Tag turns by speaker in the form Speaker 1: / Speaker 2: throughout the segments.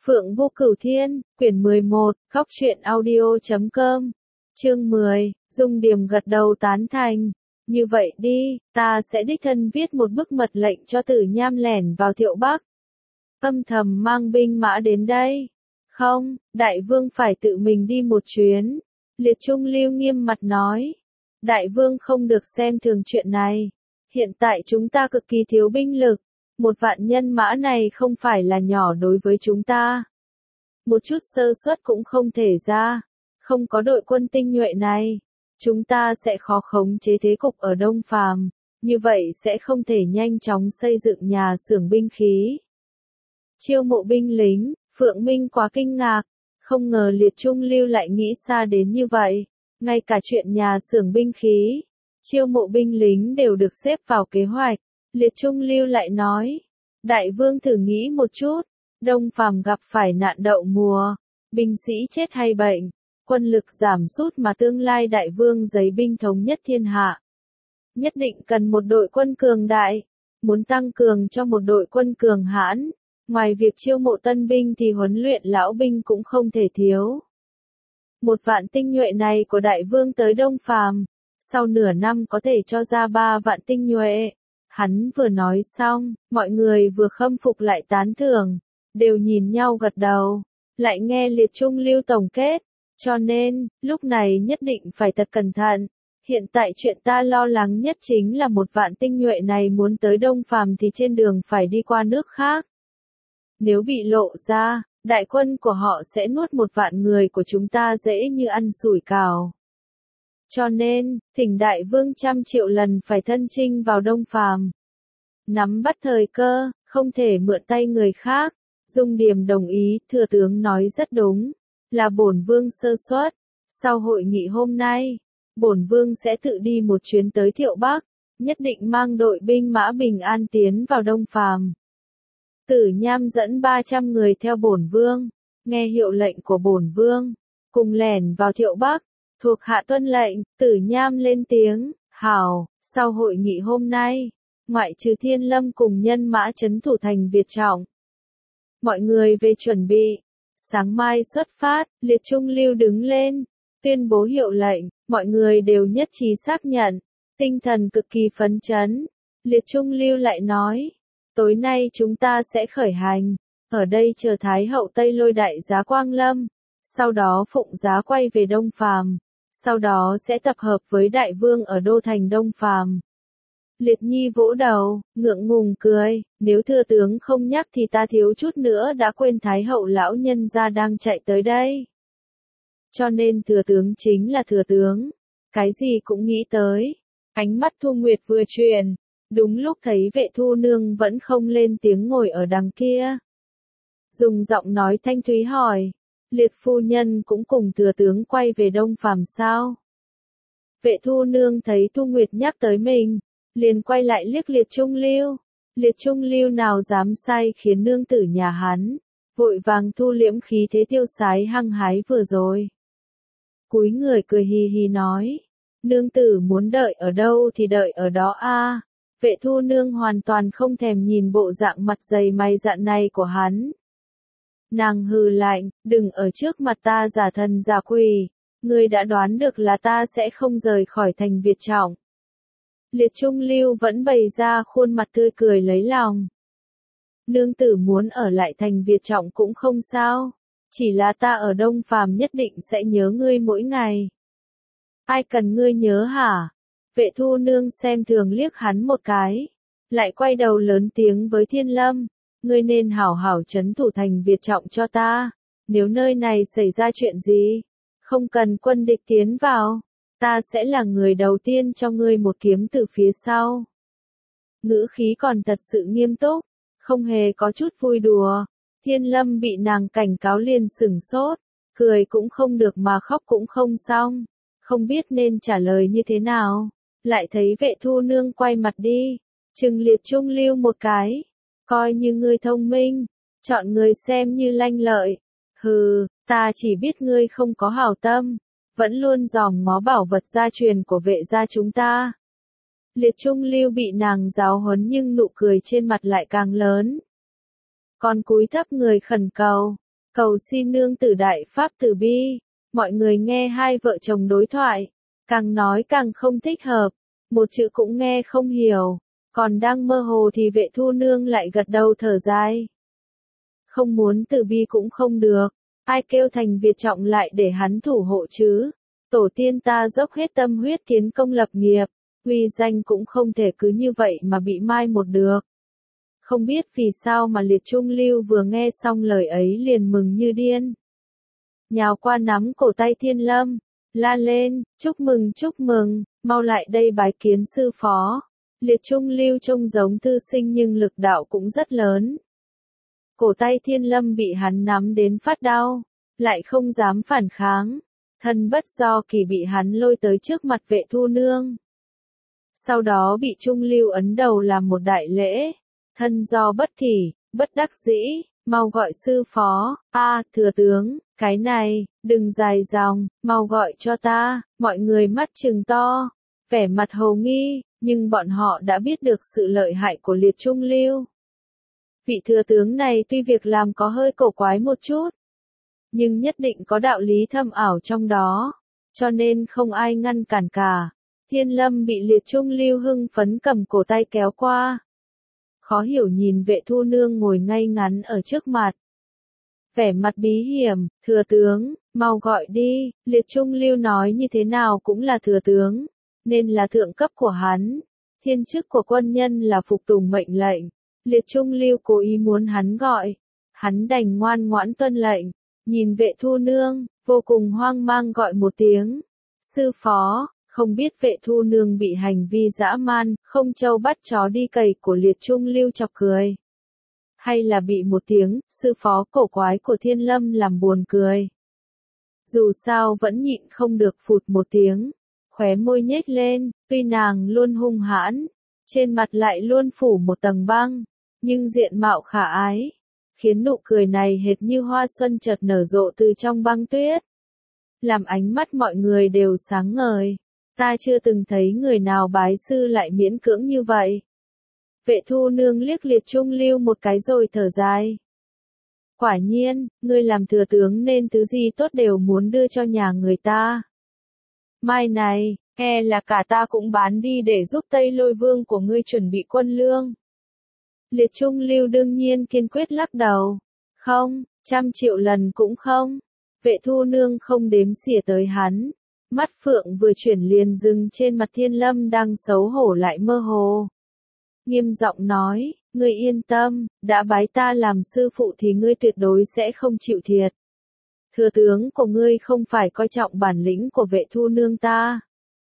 Speaker 1: Phượng Vô Cửu Thiên, quyển 11, Góc truyện audio.com, chương 10, Dung Điềm gật đầu tán thành. Như vậy đi, ta sẽ đích thân viết một bức mật lệnh cho Tử Nham lẻn vào Thiệu Bắc. Âm thầm mang binh mã đến đây. Không, Đại Vương phải tự mình đi một chuyến. Liệt Trung Lưu nghiêm mặt nói. Đại Vương không được xem thường chuyện này. Hiện tại chúng ta cực kỳ thiếu binh lực. 1.000 nhân mã này không phải là nhỏ đối với chúng ta. Một chút sơ suất cũng không thể ra. Không có đội quân tinh nhuệ này, chúng ta sẽ khó khống chế thế cục ở Đông Phàm. Như vậy sẽ không thể nhanh chóng xây dựng nhà xưởng binh khí. Chiêu mộ binh lính, Phượng Minh quá kinh ngạc. Không ngờ Liệt Trung Lưu lại nghĩ xa đến như vậy. Ngay cả chuyện nhà xưởng binh khí, chiêu mộ binh lính đều được xếp vào kế hoạch. Liệt Trung Lưu lại nói, Đại Vương thử nghĩ một chút, Đông Phàm gặp phải nạn đậu mùa, binh sĩ chết hay bệnh, quân lực giảm sút mà tương lai Đại Vương giấy binh thống nhất thiên hạ. Nhất định cần một đội quân cường đại, muốn tăng cường cho một đội quân cường hãn, ngoài việc chiêu mộ tân binh thì huấn luyện lão binh cũng không thể thiếu. 1.000 tinh nhuệ này của Đại Vương tới Đông Phàm, sau nửa năm có thể cho ra 3.000 tinh nhuệ. Hắn vừa nói xong, mọi người vừa khâm phục lại tán thưởng, đều nhìn nhau gật đầu, lại nghe Liệt Trung Lưu tổng kết, cho nên, lúc này nhất định phải thật cẩn thận. Hiện tại chuyện ta lo lắng nhất chính là 1.000 tinh nhuệ này muốn tới Đông Phàm thì trên đường phải đi qua nước khác. Nếu bị lộ ra, đại quân của họ sẽ nuốt 1.000 người của chúng ta dễ như ăn sủi cảo. Cho nên, thỉnh Đại Vương 100 triệu lần phải thân chinh vào Đông Phàm. Nắm bắt thời cơ, không thể mượn tay người khác. Dung Điềm đồng ý, thừa tướng nói rất đúng. Là bổn vương sơ suất. Sau hội nghị hôm nay, bổn vương sẽ tự đi một chuyến tới Thiệu Bắc, nhất định mang đội binh mã bình an tiến vào Đông Phàm. Tử Nham dẫn 300 người theo bổn vương, nghe hiệu lệnh của bổn vương, cùng lẻn vào Thiệu Bắc. Thuộc hạ tuân lệnh, Tử Nham lên tiếng, hảo, sau hội nghị hôm nay, ngoại trừ Thiên Lâm cùng nhân mã trấn thủ thành Việt Trọng. Mọi người về chuẩn bị, sáng mai xuất phát, Liệt Trung Lưu đứng lên, tuyên bố hiệu lệnh, mọi người đều nhất trí xác nhận, tinh thần cực kỳ phấn chấn. Liệt Trung Lưu lại nói, tối nay chúng ta sẽ khởi hành, ở đây chờ Thái hậu Tây Lôi đại giá Quang Lâm, sau đó phụng giá quay về Đông Phàm. Sau đó sẽ tập hợp với Đại Vương ở đô thành Đông Phàm. Liệt Nhi vỗ đầu, ngượng ngùng cười, nếu thừa tướng không nhắc thì ta thiếu chút nữa đã quên Thái hậu lão nhân gia đang chạy tới đây. Cho nên thừa tướng chính là thừa tướng, cái gì cũng nghĩ tới. Ánh mắt Thu Nguyệt vừa chuyển, đúng lúc thấy Vệ Thu Nương vẫn không lên tiếng ngồi ở đằng kia. Dùng giọng nói thanh thúy hỏi. Liệt phu nhân cũng cùng thừa tướng quay về Đông Phàm sao? Vệ Thu Nương thấy Thu Nguyệt nhắc tới mình, liền quay lại liếc Liệt Trung Lưu. Liệt Trung Lưu nào dám sai khiến nương tử nhà hắn, vội vàng thu liễm khí thế tiêu sái hăng hái vừa rồi. Cúi người cười hì hì nói, nương tử muốn đợi ở đâu thì đợi ở đó a. Vệ Thu Nương hoàn toàn không thèm nhìn bộ dạng mặt dày mày dạn này của hắn. Nàng hừ lạnh, đừng ở trước mặt ta giả thần giả quỷ, ngươi đã đoán được là ta sẽ không rời khỏi thành Việt Trọng. Liệt Trung Lưu vẫn bày ra khuôn mặt tươi cười lấy lòng. Nương tử muốn ở lại thành Việt Trọng cũng không sao, chỉ là ta ở Đông Phàm nhất định sẽ nhớ ngươi mỗi ngày. Ai cần ngươi nhớ hả? Vệ Thu Nương xem thường liếc hắn một cái, lại quay đầu lớn tiếng với Thiên Lâm. Ngươi nên hảo hảo trấn thủ thành Việt Trọng cho ta, nếu nơi này xảy ra chuyện gì, không cần quân địch tiến vào, ta sẽ là người đầu tiên cho ngươi một kiếm từ phía sau. Ngữ khí còn thật sự nghiêm túc, không hề có chút vui đùa. Thiên Lâm bị nàng cảnh cáo liền sửng sốt, cười cũng không được mà khóc cũng không xong, không biết nên trả lời như thế nào, lại thấy Vệ Thu Nương quay mặt đi, trừng Liệt Trung Lưu một cái. Coi như ngươi thông minh, chọn người xem như lanh lợi. Hừ, ta chỉ biết ngươi không có hảo tâm, vẫn luôn dòm ngó bảo vật gia truyền của Vệ gia chúng ta. Liệt Trung Lưu bị nàng giáo huấn nhưng nụ cười trên mặt lại càng lớn. Còn cúi thấp người khẩn cầu, Cầu xin nương tử đại pháp từ bi. Mọi người nghe hai vợ chồng đối thoại, càng nói càng không thích hợp, một chữ cũng nghe không hiểu, còn đang mơ hồ thì Vệ Thu Nương lại gật đầu thở dài. Không muốn từ bi cũng không được, ai kêu Thành Việt trọng lại để hắn thủ hộ chứ. Tổ tiên ta dốc hết tâm huyết tiến công lập nghiệp, uy danh cũng không thể cứ như vậy mà bị mai một được. Không biết vì sao mà Liệt Trung Lưu vừa nghe xong lời ấy liền mừng như điên. Nhào qua nắm cổ tay Thiên Lâm, la lên, chúc mừng, mau lại đây bái kiến sư phó. Liệt Trung Lưu trông giống thư sinh nhưng lực đạo cũng rất lớn. Cổ tay Thiên Lâm bị hắn nắm đến phát đau, lại không dám phản kháng. Thân bất do kỳ bị hắn lôi tới trước mặt Vệ Thu Nương. Sau đó bị Trung Lưu ấn đầu làm một đại lễ. Thân do bất kỳ, bất đắc dĩ, mau gọi sư phó, thừa tướng, cái này, đừng dài dòng, mau gọi cho ta, mọi người mắt trừng to, vẻ mặt hồ nghi, nhưng bọn họ đã biết được sự lợi hại của Liệt Trung Lưu. Vị thừa tướng này tuy việc làm có hơi cổ quái một chút, nhưng nhất định có đạo lý thâm ảo trong đó, cho nên không ai ngăn cản cả. Thiên Lâm bị Liệt Trung Lưu hưng phấn cầm cổ tay kéo qua. Khó hiểu nhìn Vệ Thu Nương ngồi ngay ngắn ở trước mặt. Vẻ mặt bí hiểm, thừa tướng, mau gọi đi, Liệt Trung Lưu nói như thế nào cũng là thừa tướng, nên là thượng cấp của hắn. Thiên chức của quân nhân là phục tùng mệnh lệnh. Liệt Trung Lưu cố ý muốn hắn gọi. Hắn đành ngoan ngoãn tuân lệnh, nhìn Vệ Thu Nương, vô cùng hoang mang gọi một tiếng. Sư phó. Không biết Vệ Thu Nương bị hành vi dã man, không trâu bắt chó đi cày của Liệt Trung Lưu chọc cười. Hay là bị một tiếng, sư phó cổ quái của Thiên Lâm làm buồn cười. Dù sao vẫn nhịn không được phụt một tiếng, khóe môi nhếch lên, tuy nàng luôn hung hãn, trên mặt lại luôn phủ một tầng băng, nhưng diện mạo khả ái, khiến nụ cười này hệt như hoa xuân chợt nở rộ từ trong băng tuyết. Làm ánh mắt mọi người đều sáng ngời. Ta chưa từng thấy người nào bái sư lại miễn cưỡng như vậy. Vệ Thu Nương liếc Liệt Trung Lưu một cái rồi thở dài. Quả nhiên, ngươi làm thừa tướng nên thứ gì tốt đều muốn đưa cho nhà người ta. Mai này, e là cả ta cũng bán đi để giúp Tây Lôi Vương của ngươi chuẩn bị quân lương. Liệt Trung Lưu đương nhiên kiên quyết lắc đầu. Không, 100 triệu lần cũng không. Vệ Thu Nương không đếm xỉa tới hắn. Mắt phượng vừa chuyển liền dừng trên mặt Thiên Lâm đang xấu hổ lại mơ hồ. Nghiêm giọng nói, ngươi yên tâm, đã bái ta làm sư phụ thì ngươi tuyệt đối sẽ không chịu thiệt. Thừa tướng của ngươi không phải coi trọng bản lĩnh của Vệ Thu Nương ta,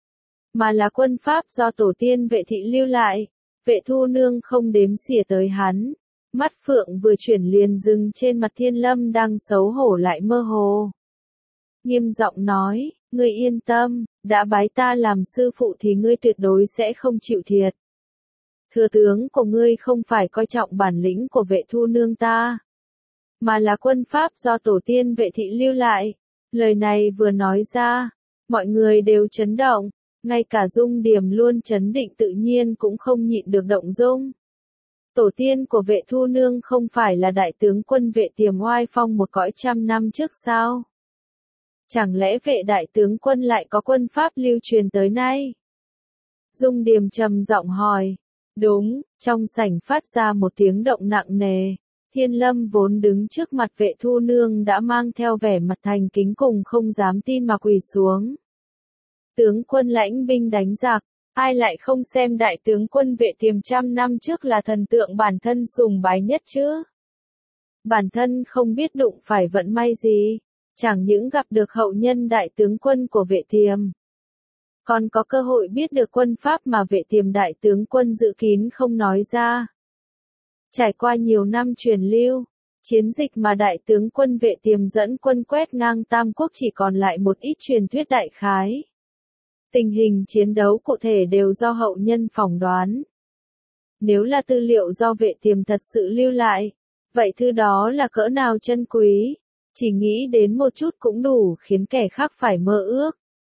Speaker 1: mà là quân pháp do tổ tiên Vệ thị lưu lại. Vệ Thu Nương không đếm xỉa tới hắn. Mắt phượng vừa chuyển liền dừng trên mặt Thiên Lâm đang xấu hổ lại mơ hồ. Nghiêm giọng nói, ngươi yên tâm, đã bái ta làm sư phụ thì ngươi tuyệt đối sẽ không chịu thiệt. Thừa tướng của ngươi không phải coi trọng bản lĩnh của Vệ Thu Nương ta, mà là quân pháp do tổ tiên Vệ thị lưu lại. Lời này vừa nói ra, mọi người đều chấn động, ngay cả Dung Điềm luôn chấn định tự nhiên cũng không nhịn được động dung. Tổ tiên của Vệ Thu Nương không phải là đại tướng quân Vệ Tiềm oai phong một cõi 100 năm trước sao? Chẳng lẽ Vệ đại tướng quân lại có quân pháp lưu truyền tới nay? Dung Điềm trầm giọng hỏi. Đúng, trong sảnh phát ra một tiếng động nặng nề. Thiên Lâm vốn đứng trước mặt Vệ Thu Nương đã mang theo vẻ mặt thành kính cùng không dám tin mà quỳ xuống. Tướng quân lãnh binh đánh giặc, ai lại không xem đại tướng quân Vệ Tiềm 100 năm trước là thần tượng bản thân sùng bái nhất chứ? Bản thân không biết đụng phải vận may gì, chẳng những gặp được hậu nhân đại tướng quân của Vệ Tiềm, còn có cơ hội biết được quân pháp mà Vệ Tiềm đại tướng quân giữ kín không nói ra. Trải qua nhiều năm truyền lưu, chiến dịch mà đại tướng quân Vệ Tiềm dẫn quân quét ngang Tam Quốc chỉ còn lại một ít truyền thuyết đại khái. Tình hình chiến đấu cụ thể đều do hậu nhân phỏng đoán. Nếu là tư liệu do Vệ Tiềm thật sự lưu lại, vậy thứ đó là cỡ nào chân quý, chỉ nghĩ đến một chút cũng đủ khiến kẻ khác phải mơ ước.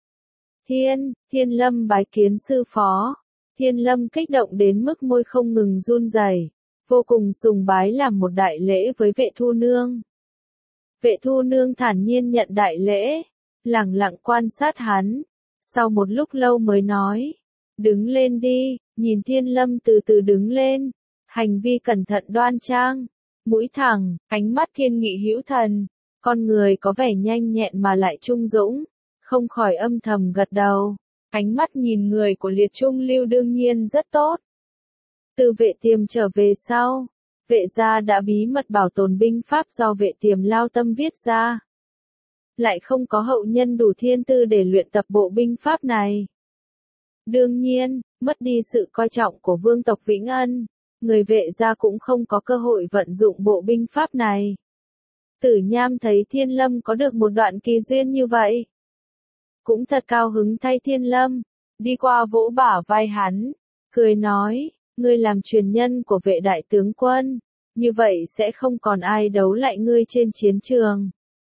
Speaker 1: Thiên Lâm bái kiến sư phó. Thiên Lâm kích động đến mức môi không ngừng run rẩy, vô cùng sùng bái làm một đại lễ với Vệ Thu Nương. Vệ Thu Nương thản nhiên nhận đại lễ, lẳng lặng quan sát hắn, sau một lúc lâu mới nói, đứng lên đi, nhìn Thiên Lâm từ từ đứng lên, hành vi cẩn thận đoan trang, mũi thẳng, ánh mắt thiên nghị hữu thần, con người có vẻ nhanh nhẹn mà lại trung dũng, không khỏi âm thầm gật đầu, ánh mắt nhìn người của Liệt Trung Lưu đương nhiên rất tốt. Từ Vệ Tiềm trở về sau, Vệ gia đã bí mật bảo tồn binh pháp do Vệ Tiềm lao tâm viết ra. Lại không có hậu nhân đủ thiên tư để luyện tập bộ binh pháp này. Đương nhiên, mất đi sự coi trọng của vương tộc Vĩnh Ân, người Vệ gia cũng không có cơ hội vận dụng bộ binh pháp này. Tử Nham thấy Thiên Lâm có được một đoạn kỳ duyên như vậy, cũng thật cao hứng thay Thiên Lâm, đi qua vỗ bả vai hắn, cười nói, ngươi làm truyền nhân của Vệ đại tướng quân, như vậy sẽ không còn ai đấu lại ngươi trên chiến trường.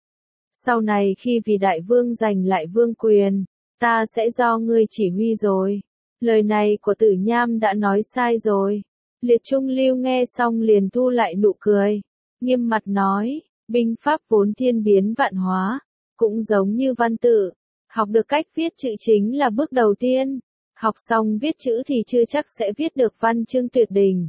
Speaker 1: Sau này khi vì đại vương giành lại vương quyền, ta sẽ do ngươi chỉ huy rồi. Lời này của Tử Nham đã nói sai rồi. Liệt Trung Lưu nghe xong liền thu lại nụ cười, nghiêm mặt nói, binh pháp vốn thiên biến vạn hóa, cũng giống như văn tự, học được cách viết chữ chính là bước đầu tiên, học xong viết chữ thì chưa chắc sẽ viết được văn chương tuyệt đỉnh.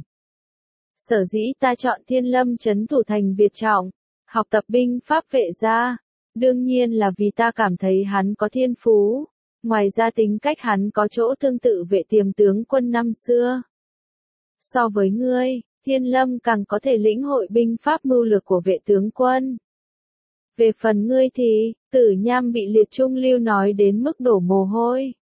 Speaker 1: Sở dĩ ta chọn Thiên Lâm trấn thủ thành Việt Trọng, học tập binh pháp Vệ gia, đương nhiên là vì ta cảm thấy hắn có thiên phú, ngoài ra tính cách hắn có chỗ tương tự Vệ Tiềm tướng quân năm xưa. So với ngươi, Thiên Lâm càng có thể lĩnh hội binh pháp mưu lược của Vệ tướng quân. Về phần ngươi thì, Tử Nham bị Liệt Trung Lưu nói đến mức đổ mồ hôi.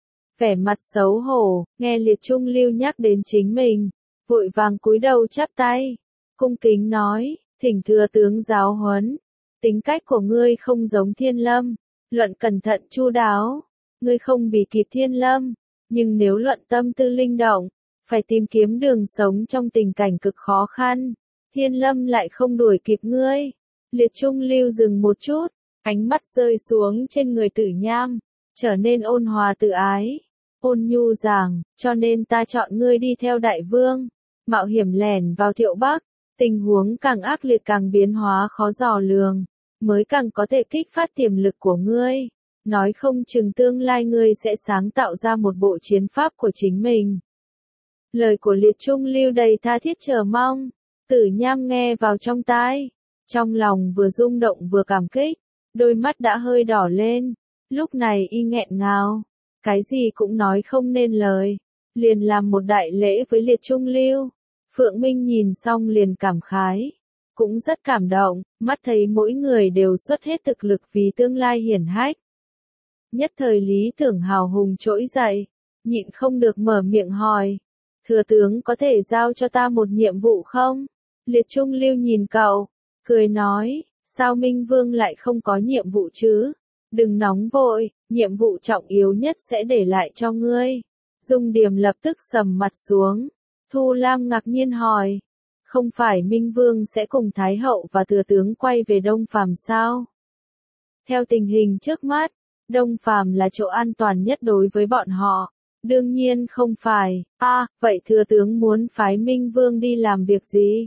Speaker 1: Vẻ mặt xấu hổ, nghe Liệt Trung Lưu nhắc đến chính mình, vội vàng cúi đầu chắp tay, cung kính nói, thỉnh thừa tướng giáo huấn, tính cách của ngươi không giống Thiên Lâm, luận cẩn thận chu đáo, ngươi không bị kịp Thiên Lâm, nhưng nếu luận tâm tư linh động, phải tìm kiếm đường sống trong tình cảnh cực khó khăn, Thiên Lâm lại không đuổi kịp ngươi. Liệt Trung Lưu dừng một chút, ánh mắt rơi xuống trên người Tử Nham, trở nên ôn hòa tự ái, ôn nhu rằng, cho nên ta chọn ngươi đi theo đại vương, mạo hiểm lẻn vào Thiệu Bắc, tình huống càng ác liệt càng biến hóa khó dò lường, mới càng có thể kích phát tiềm lực của ngươi, nói không chừng tương lai ngươi sẽ sáng tạo ra một bộ chiến pháp của chính mình. Lời của Liệt Trung Lưu đầy tha thiết chờ mong, Tử Nham nghe vào trong tai, trong lòng vừa rung động vừa cảm kích, đôi mắt đã hơi đỏ lên, lúc này y nghẹn ngào, cái gì cũng nói không nên lời, liền làm một đại lễ với Liệt Trung Lưu. Phượng Minh nhìn xong liền cảm khái, cũng rất cảm động, mắt thấy mỗi người đều xuất hết thực lực vì tương lai hiển hách. Nhất thời lý tưởng hào hùng trỗi dậy, nhịn không được mở miệng hỏi, thừa tướng có thể giao cho ta một nhiệm vụ không? Liệt Trung Lưu nhìn cậu, cười nói, sao Minh Vương lại không có nhiệm vụ chứ? Đừng nóng vội, nhiệm vụ trọng yếu nhất sẽ để lại cho ngươi. Dung Điềm lập tức sầm mặt xuống. Thu Lam ngạc nhiên hỏi, không phải Minh Vương sẽ cùng Thái Hậu và thừa tướng quay về Đông Phàm sao? Theo tình hình trước mắt, Đông Phàm là chỗ an toàn nhất đối với bọn họ. Đương nhiên không phải, vậy thừa tướng muốn phái Minh Vương đi làm việc gì?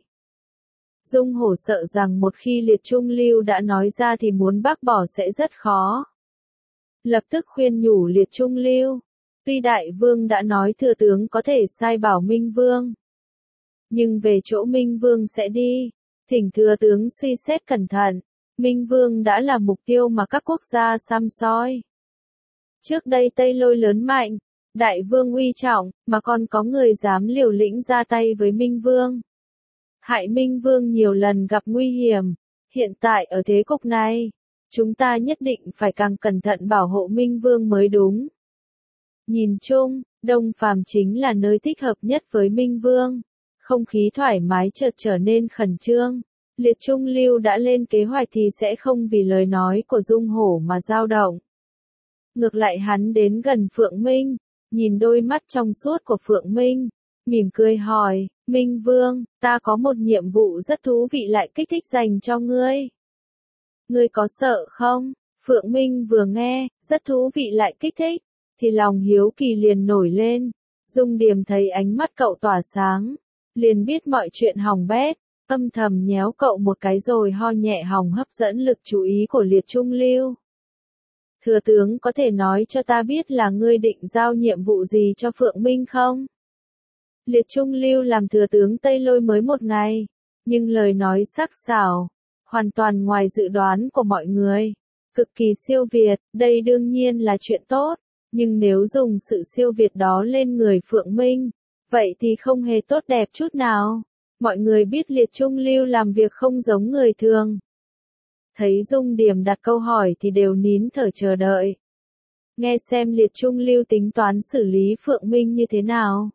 Speaker 1: Dung Hổ sợ rằng một khi Liệt Trung Lưu đã nói ra thì muốn bác bỏ sẽ rất khó. Lập tức khuyên nhủ Liệt Trung Lưu, tuy đại vương đã nói thừa tướng có thể sai bảo Minh Vương, nhưng về chỗ Minh Vương sẽ đi, thỉnh thừa tướng suy xét cẩn thận, Minh Vương đã là mục tiêu mà các quốc gia săm soi. Trước đây Tây Lôi lớn mạnh, đại vương uy trọng, mà còn có người dám liều lĩnh ra tay với Minh Vương. Hại Minh Vương nhiều lần gặp nguy hiểm, hiện tại ở thế cục này, chúng ta nhất định phải càng cẩn thận bảo hộ Minh Vương mới đúng. Nhìn chung, Đông Phàm chính là nơi thích hợp nhất với Minh Vương, không khí thoải mái chợt trở nên khẩn trương. Liệt Trung Lưu đã lên kế hoạch thì sẽ không vì lời nói của Dung Hổ mà dao động. Ngược lại hắn đến gần Phượng Minh, nhìn đôi mắt trong suốt của Phượng Minh, mỉm cười hỏi, Minh Vương, ta có một nhiệm vụ rất thú vị lại kích thích dành cho ngươi. Ngươi có sợ không? Phượng Minh vừa nghe, rất thú vị lại kích thích, thì lòng hiếu kỳ liền nổi lên. Dung Điềm thấy ánh mắt cậu tỏa sáng, liền biết mọi chuyện hỏng bét, âm thầm nhéo cậu một cái rồi ho nhẹ hòng hấp dẫn lực chú ý của Liệt Trung Lưu. Thừa tướng có thể nói cho ta biết là ngươi định giao nhiệm vụ gì cho Phượng Minh không? Liệt Trung Lưu làm thừa tướng Tây Lôi mới một ngày, nhưng lời nói sắc sảo, hoàn toàn ngoài dự đoán của mọi người. Cực kỳ siêu việt, đây đương nhiên là chuyện tốt, nhưng nếu dùng sự siêu việt đó lên người Phượng Minh, vậy thì không hề tốt đẹp chút nào. Mọi người biết Liệt Trung Lưu làm việc không giống người thường. Thấy Dung Điểm đặt câu hỏi thì đều nín thở chờ đợi. Nghe xem Liệt Trung Lưu tính toán xử lý Phượng Minh như thế nào.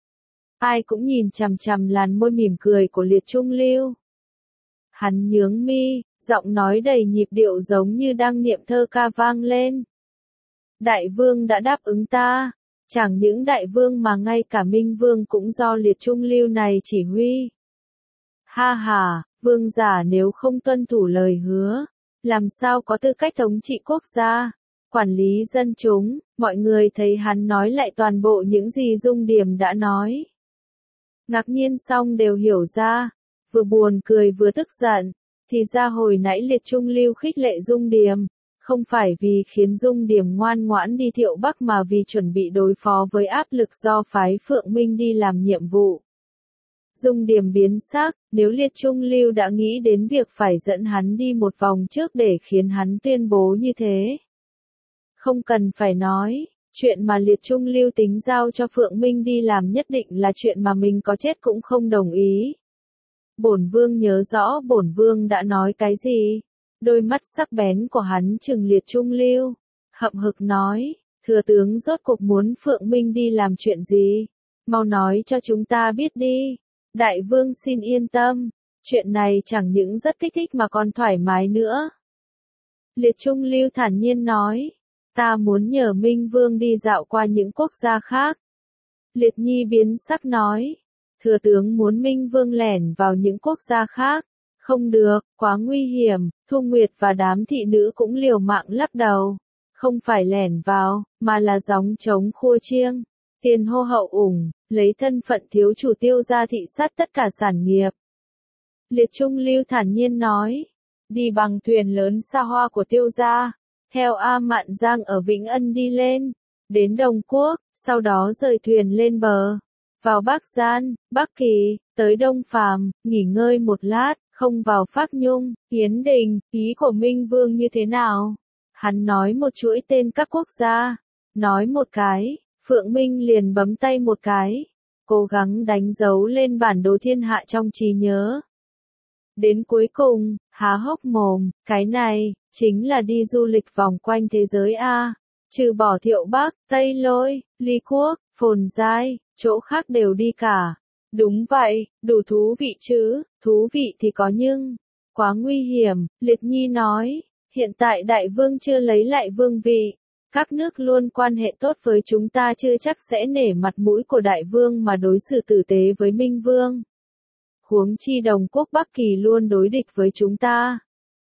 Speaker 1: Ai cũng nhìn chằm chằm làn môi mỉm cười của Liệt Trung Lưu. Hắn nhướng mi, giọng nói đầy nhịp điệu giống như đang niệm thơ ca vang lên. Đại vương đã đáp ứng ta, chẳng những đại vương mà ngay cả Minh vương cũng do Liệt Trung Lưu này chỉ huy. Ha ha, vương giả nếu không tuân thủ lời hứa, làm sao có tư cách thống trị quốc gia, quản lý dân chúng. Mọi người thấy hắn nói lại toàn bộ những gì Dung Điểm đã nói. Ngạc nhiên xong đều hiểu ra, vừa buồn cười vừa tức giận, thì ra hồi nãy Liệt Trung Lưu khích lệ Dung Điểm, không phải vì khiến Dung Điểm ngoan ngoãn đi Thiệu Bắc mà vì chuẩn bị đối phó với áp lực do phái Phượng Minh đi làm nhiệm vụ. Dung Điểm biến sắc, nếu Liệt Trung Lưu đã nghĩ đến việc phải dẫn hắn đi một vòng trước để khiến hắn tuyên bố như thế. Không cần phải nói, chuyện mà Liệt Trung Lưu tính giao cho Phượng Minh đi làm nhất định là chuyện mà mình có chết cũng không đồng ý. Bổn vương nhớ rõ bổn vương đã nói cái gì. Đôi mắt sắc bén của hắn trừng Liệt Trung Lưu, hậm hực nói, thừa tướng rốt cuộc muốn Phượng Minh đi làm chuyện gì? Mau nói cho chúng ta biết đi. Đại vương xin yên tâm, chuyện này chẳng những rất kích thích mà còn thoải mái nữa. Liệt Trung Lưu thản nhiên nói, ta muốn nhờ Minh vương đi dạo qua những quốc gia khác. Liệt Nhi biến sắc nói, thừa tướng muốn Minh vương lẻn vào những quốc gia khác. Không được, quá nguy hiểm. Thu Nguyệt và đám thị nữ cũng liều mạng lắc đầu. Không phải lẻn vào, mà là gióng trống khua chiêng. Tiền hô hậu ủng, lấy thân phận thiếu chủ Tiêu gia thị sát tất cả sản nghiệp. Liệt Trung Lưu thản nhiên nói, đi bằng thuyền lớn xa hoa của Tiêu gia, theo A Mạn Giang ở Vĩnh Ân đi lên, đến Đồng Quốc, sau đó rời thuyền lên bờ, vào Bắc Gian, Bắc Kỳ, tới Đông Phàm, nghỉ ngơi một lát, không vào Phác Nhung, Hiến Đình. Ý của Minh vương như thế nào? Hắn nói một chuỗi tên các quốc gia, nói một cái, Phượng Minh liền bấm tay một cái, cố gắng đánh dấu lên bản đồ thiên hạ trong trí nhớ. Đến cuối cùng, há hốc mồm, cái này, chính là đi du lịch vòng quanh thế giới a. Trừ bỏ Thiệu Bắc, Tây Lôi, Ly Quốc, Phồn Giai, chỗ khác đều đi cả. Đúng vậy, đủ thú vị chứ, thú vị thì có nhưng, quá nguy hiểm. Liệt Nhi nói, hiện tại đại vương chưa lấy lại vương vị. Các nước luôn quan hệ tốt với chúng ta chưa chắc sẽ nể mặt mũi của đại vương mà đối xử tử tế với Minh vương. Huống chi Đồng Quốc Bắc Kỳ luôn đối địch với chúng ta.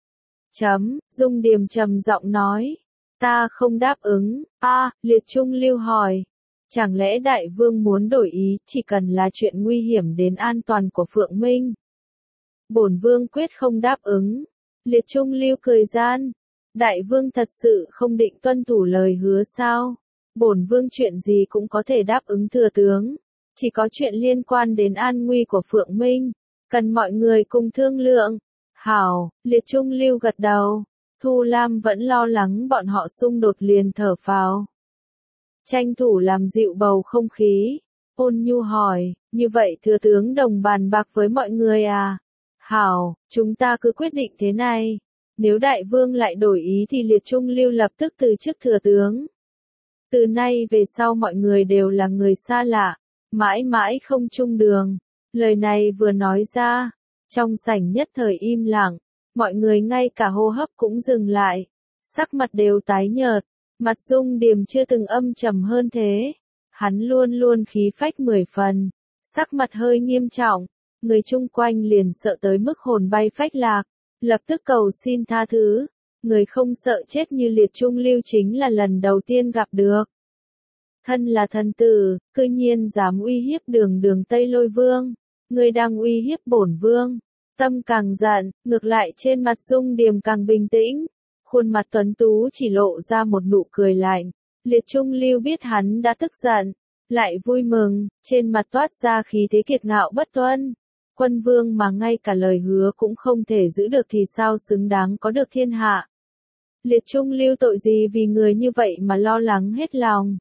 Speaker 1: Dung Điềm trầm giọng nói, ta không đáp ứng. Liệt Trung Lưu hỏi, chẳng lẽ đại vương muốn đổi ý chỉ cần là chuyện nguy hiểm đến an toàn của Phượng Minh? Bổn vương quyết không đáp ứng. Liệt Trung Lưu cười gian, đại vương thật sự không định tuân thủ lời hứa sao? Bổn vương chuyện gì cũng có thể đáp ứng thừa tướng, chỉ có chuyện liên quan đến an nguy của Phượng Minh, cần mọi người cùng thương lượng. Hảo, Liệt Trung Lưu gật đầu. Thu Lam vẫn lo lắng bọn họ xung đột liền thở phào. Tranh thủ làm dịu bầu không khí, Ôn Nhu hỏi, như vậy thừa tướng đồng bàn bạc với mọi người à? Hảo, chúng ta cứ quyết định thế này. Nếu đại vương lại đổi ý thì Liệt Trung Lưu lập tức từ chức thừa tướng. Từ nay về sau mọi người đều là người xa lạ, mãi mãi không chung đường. Lời này vừa nói ra, trong sảnh nhất thời im lặng, mọi người ngay cả hô hấp cũng dừng lại, sắc mặt đều tái nhợt. Mặt Dung Điềm chưa từng âm trầm hơn thế, hắn luôn luôn khí phách 10 phần, sắc mặt hơi nghiêm trọng, người chung quanh liền sợ tới mức hồn bay phách lạc, lập tức cầu xin tha thứ. Người không sợ chết như Liệt Trung Lưu chính là lần đầu tiên gặp được. Thân là thần tử, cư nhiên dám uy hiếp đường Tây Lôi Vương, người đang uy hiếp bổn vương. Tâm càng giận, ngược lại trên mặt Dung Điềm càng bình tĩnh. Khuôn mặt tuấn tú chỉ lộ ra một nụ cười lạnh. Liệt Trung Lưu biết hắn đã tức giận, lại vui mừng, trên mặt toát ra khí thế kiệt ngạo bất tuân. Quân vương mà ngay cả lời hứa cũng không thể giữ được thì sao xứng đáng có được thiên hạ. Liệt Trung Lưu tội gì vì người như vậy mà lo lắng hết lòng.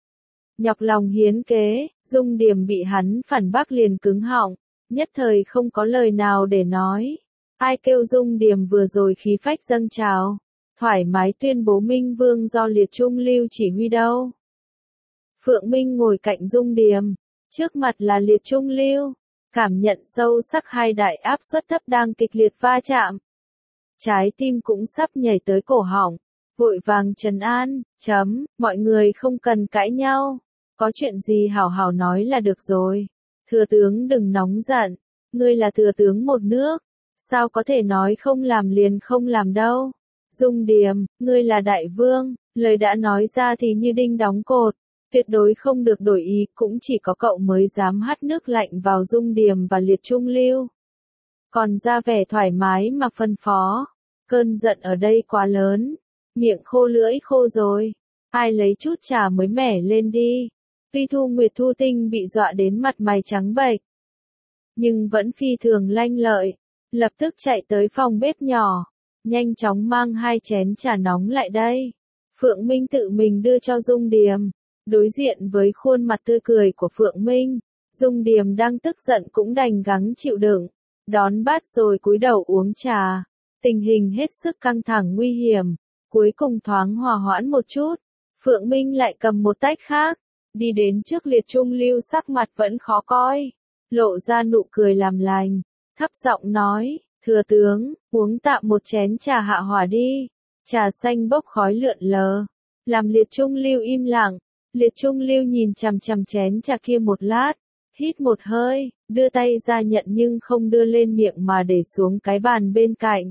Speaker 1: Nhọc lòng hiến kế, Dung Điềm bị hắn phản bác liền cứng họng, nhất thời không có lời nào để nói. Ai kêu Dung Điềm vừa rồi khí phách dâng trào, thoải mái tuyên bố Minh Vương do Liệt Trung Lưu chỉ huy đâu. Phượng Minh ngồi cạnh Dung Điềm, trước mặt là Liệt Trung Lưu, cảm nhận sâu sắc hai đại áp suất thấp đang kịch liệt va chạm. Trái tim cũng sắp nhảy tới cổ họng, vội vàng trấn an, mọi người không cần cãi nhau, có chuyện gì hảo hảo nói là được rồi. Thừa tướng đừng nóng giận, ngươi là thừa tướng một nước, sao có thể nói không làm liền không làm đâu. Dung Điềm, ngươi là đại vương, lời đã nói ra thì như đinh đóng cột, tuyệt đối không được đổi ý, cũng chỉ có cậu mới dám hắt nước lạnh vào Dung Điềm và Liệt Trung Lưu. Còn ra vẻ thoải mái mà phân phó, cơn giận ở đây quá lớn, miệng khô lưỡi khô rồi, ai lấy chút trà mới mẻ lên đi. Tuy Thu Nguyệt Thu Tinh bị dọa đến mặt mày trắng bệch, nhưng vẫn phi thường lanh lợi, lập tức chạy tới phòng bếp nhỏ, nhanh chóng mang 2 chén trà nóng lại đây. Phượng Minh tự mình đưa cho Dung Điềm, đối diện với khuôn mặt tươi cười của Phượng Minh, Dung Điềm đang tức giận cũng đành gắng chịu đựng, đón bát rồi cúi đầu uống trà. Tình hình hết sức căng thẳng nguy hiểm, cuối cùng thoáng hòa hoãn một chút. Phượng Minh lại cầm một tách khác, đi đến trước Liệt Trung Lưu, sắc mặt vẫn khó coi, lộ ra nụ cười làm lành, thấp giọng nói, thừa tướng, uống tạm một chén trà hạ hỏa đi. Trà xanh bốc khói lượn lờ, làm Liệt Trung Lưu im lặng. Liệt Trung Lưu nhìn chằm chằm chén trà kia một lát, hít một hơi, đưa tay ra nhận nhưng không đưa lên miệng mà để xuống cái bàn bên cạnh.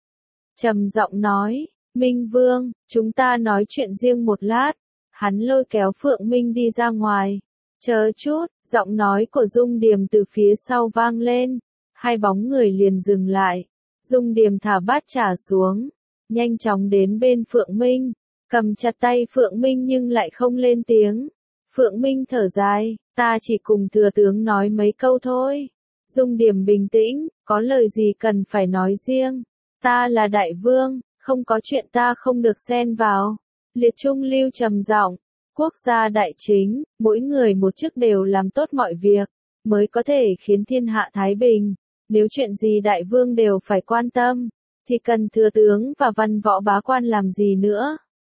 Speaker 1: Trầm giọng nói, Minh Vương, chúng ta nói chuyện riêng một lát. Hắn lôi kéo Phượng Minh đi ra ngoài. Chờ chút, giọng nói của Dung Điềm từ phía sau vang lên. Hai bóng người liền dừng lại. Dung Điềm thả bát trà xuống, nhanh chóng đến bên Phượng Minh, cầm chặt tay Phượng Minh nhưng lại không lên tiếng. Phượng Minh thở dài, ta chỉ cùng thừa tướng nói mấy câu thôi. Dung Điềm bình tĩnh, có lời gì cần phải nói riêng. Ta là đại vương, không có chuyện ta không được xen vào. Liệt Trung Lưu trầm giọng, quốc gia đại chính, mỗi người một chức đều làm tốt mọi việc, mới có thể khiến thiên hạ thái bình. Nếu chuyện gì đại vương đều phải quan tâm, thì cần thừa tướng và văn võ bá quan làm gì nữa.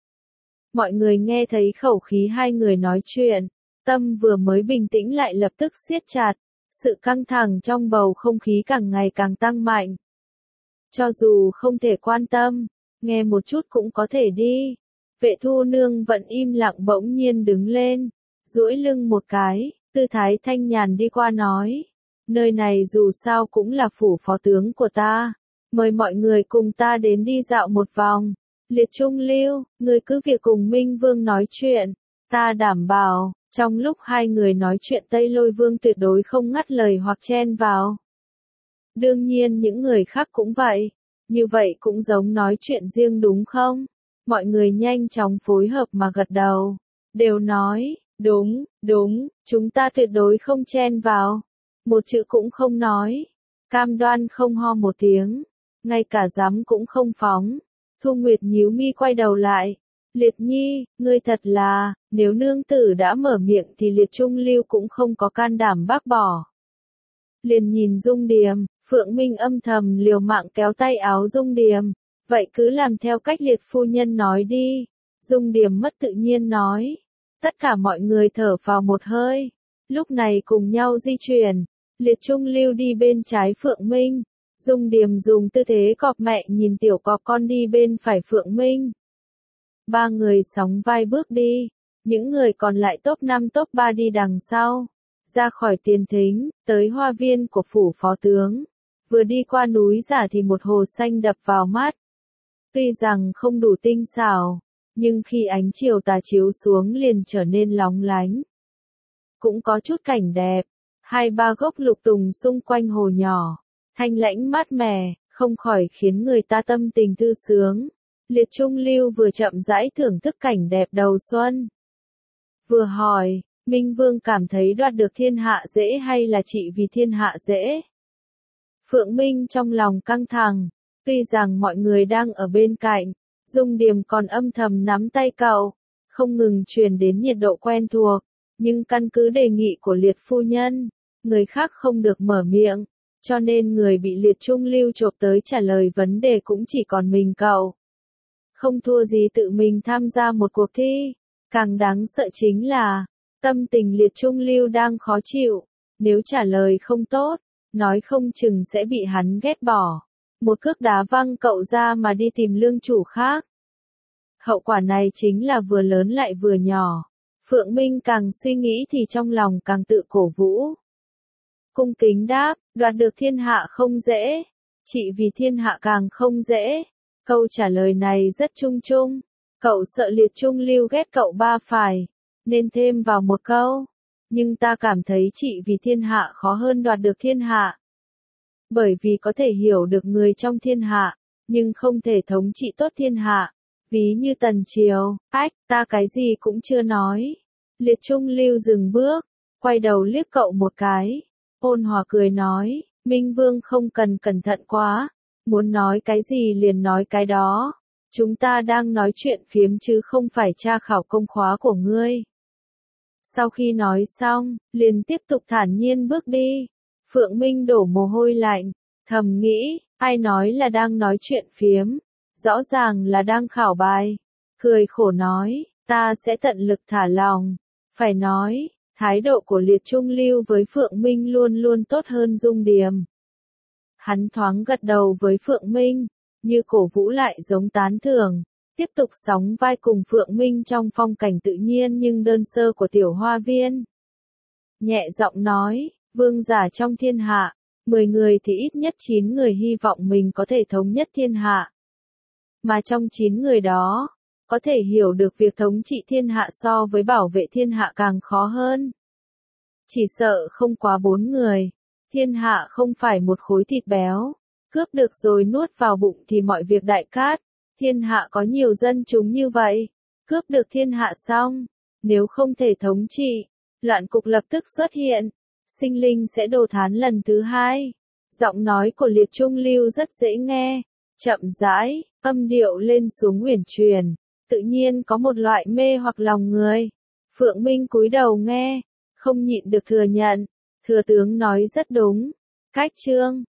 Speaker 1: Mọi người nghe thấy khẩu khí hai người nói chuyện, tâm vừa mới bình tĩnh lại lập tức siết chặt, sự căng thẳng trong bầu không khí càng ngày càng tăng mạnh. Cho dù không thể quan tâm, nghe một chút cũng có thể đi. Vệ Thu Nương vẫn im lặng bỗng nhiên đứng lên, duỗi lưng một cái, tư thái thanh nhàn đi qua nói. Nơi này dù sao cũng là phủ phó tướng của ta, mời mọi người cùng ta đến đi dạo một vòng. Liệt Trung Lưu, người cứ việc cùng Minh Vương nói chuyện, ta đảm bảo, trong lúc hai người nói chuyện Tây Lôi Vương tuyệt đối không ngắt lời hoặc chen vào. Đương nhiên những người khác cũng vậy, như vậy cũng giống nói chuyện riêng đúng không? Mọi người nhanh chóng phối hợp mà gật đầu, đều nói, đúng, chúng ta tuyệt đối không chen vào. Một chữ cũng không nói, cam đoan không ho một tiếng, ngay cả giám cũng không phóng. Thu Nguyệt nhíu mi quay đầu lại, Liệt Nhi, ngươi thật là, nếu nương tử đã mở miệng thì Liệt Trung Lưu cũng không có can đảm bác bỏ. Liền nhìn Dung Điềm, Phượng Minh âm thầm liều mạng kéo tay áo Dung Điềm, vậy cứ làm theo cách Liệt phu nhân nói đi. Dung Điềm mất tự nhiên nói, tất cả mọi người thở vào một hơi, lúc này cùng nhau di chuyển. Liệt Trung Lưu đi bên trái Phượng Minh, Dung Điềm dùng tư thế cọp mẹ nhìn tiểu cọp con đi bên phải Phượng Minh. Ba người sóng vai bước đi, những người còn lại top 5 top 3 đi đằng sau, ra khỏi tiền thính, tới hoa viên của phủ phó tướng. Vừa đi qua núi giả thì một hồ xanh đập vào mắt. Tuy rằng không đủ tinh xảo, nhưng khi ánh chiều tà chiếu xuống liền trở nên lóng lánh. Cũng có chút cảnh đẹp. 2-3 gốc lục tùng xung quanh hồ nhỏ, thanh lãnh mát mẻ, không khỏi khiến người ta tâm tình thư sướng. Liệt Trung Lưu vừa chậm rãi thưởng thức cảnh đẹp đầu xuân. Vừa hỏi, Minh Vương cảm thấy đoạt được thiên hạ dễ hay là chị vì thiên hạ dễ? Phượng Minh trong lòng căng thẳng, tuy rằng mọi người đang ở bên cạnh, Dung Điềm còn âm thầm nắm tay cậu, không ngừng truyền đến nhiệt độ quen thuộc, nhưng căn cứ đề nghị của Liệt phu nhân, người khác không được mở miệng, cho nên người bị Liệt Trung Lưu chộp tới trả lời vấn đề cũng chỉ còn mình cậu. Không thua gì tự mình tham gia một cuộc thi, càng đáng sợ chính là, tâm tình Liệt Trung Lưu đang khó chịu, nếu trả lời không tốt, nói không chừng sẽ bị hắn ghét bỏ. Một cước đá văng cậu ra mà đi tìm lương chủ khác. Hậu quả này chính là vừa lớn lại vừa nhỏ. Phượng Minh càng suy nghĩ thì trong lòng càng tự cổ vũ. Cung kính đáp, đoạt được thiên hạ không dễ, chị vì thiên hạ càng không dễ. Câu trả lời này rất chung chung. Cậu sợ Liệt Trung Lưu ghét cậu ba phải, nên thêm vào một câu. Nhưng ta cảm thấy chị vì thiên hạ khó hơn đoạt được thiên hạ. Bởi vì có thể hiểu được người trong thiên hạ, nhưng không thể thống trị tốt thiên hạ. Ví như Tần Triều, ta cái gì cũng chưa nói. Liệt Trung Lưu dừng bước, quay đầu liếc cậu một cái. Ôn hòa cười nói, Minh Vương không cần cẩn thận quá. Muốn nói cái gì liền nói cái đó. Chúng ta đang nói chuyện phiếm chứ không phải tra khảo công khóa của ngươi. Sau khi nói xong, liền tiếp tục thản nhiên bước đi. Phượng Minh đổ mồ hôi lạnh, thầm nghĩ, ai nói là đang nói chuyện phiếm, rõ ràng là đang khảo bài. Cười khổ nói, ta sẽ tận lực thả lòng. Phải nói, thái độ của Liệt Trung Lưu với Phượng Minh luôn luôn tốt hơn Dung Điềm. Hắn thoáng gật đầu với Phượng Minh, như cổ vũ lại giống tán thưởng, tiếp tục sóng vai cùng Phượng Minh trong phong cảnh tự nhiên nhưng đơn sơ của tiểu hoa viên. Nhẹ giọng nói, vương giả trong thiên hạ, 10 người thì ít nhất 9 người hy vọng mình có thể thống nhất thiên hạ. Mà trong 9 người đó, có thể hiểu được việc thống trị thiên hạ so với bảo vệ thiên hạ càng khó hơn. Chỉ sợ không quá 4 người, thiên hạ không phải một khối thịt béo, cướp được rồi nuốt vào bụng thì mọi việc đại cát. Thiên hạ có nhiều dân chúng như vậy, cướp được thiên hạ xong, nếu không thể thống trị, loạn cục lập tức xuất hiện, sinh linh sẽ đồ thán lần thứ hai. Giọng nói của Liệt Trung Lưu rất dễ nghe, chậm rãi, âm điệu lên xuống uyển chuyển, tự nhiên có một loại mê hoặc lòng người. Phượng Minh cúi đầu nghe, không nhịn được thừa nhận, thừa tướng nói rất đúng. Cách chương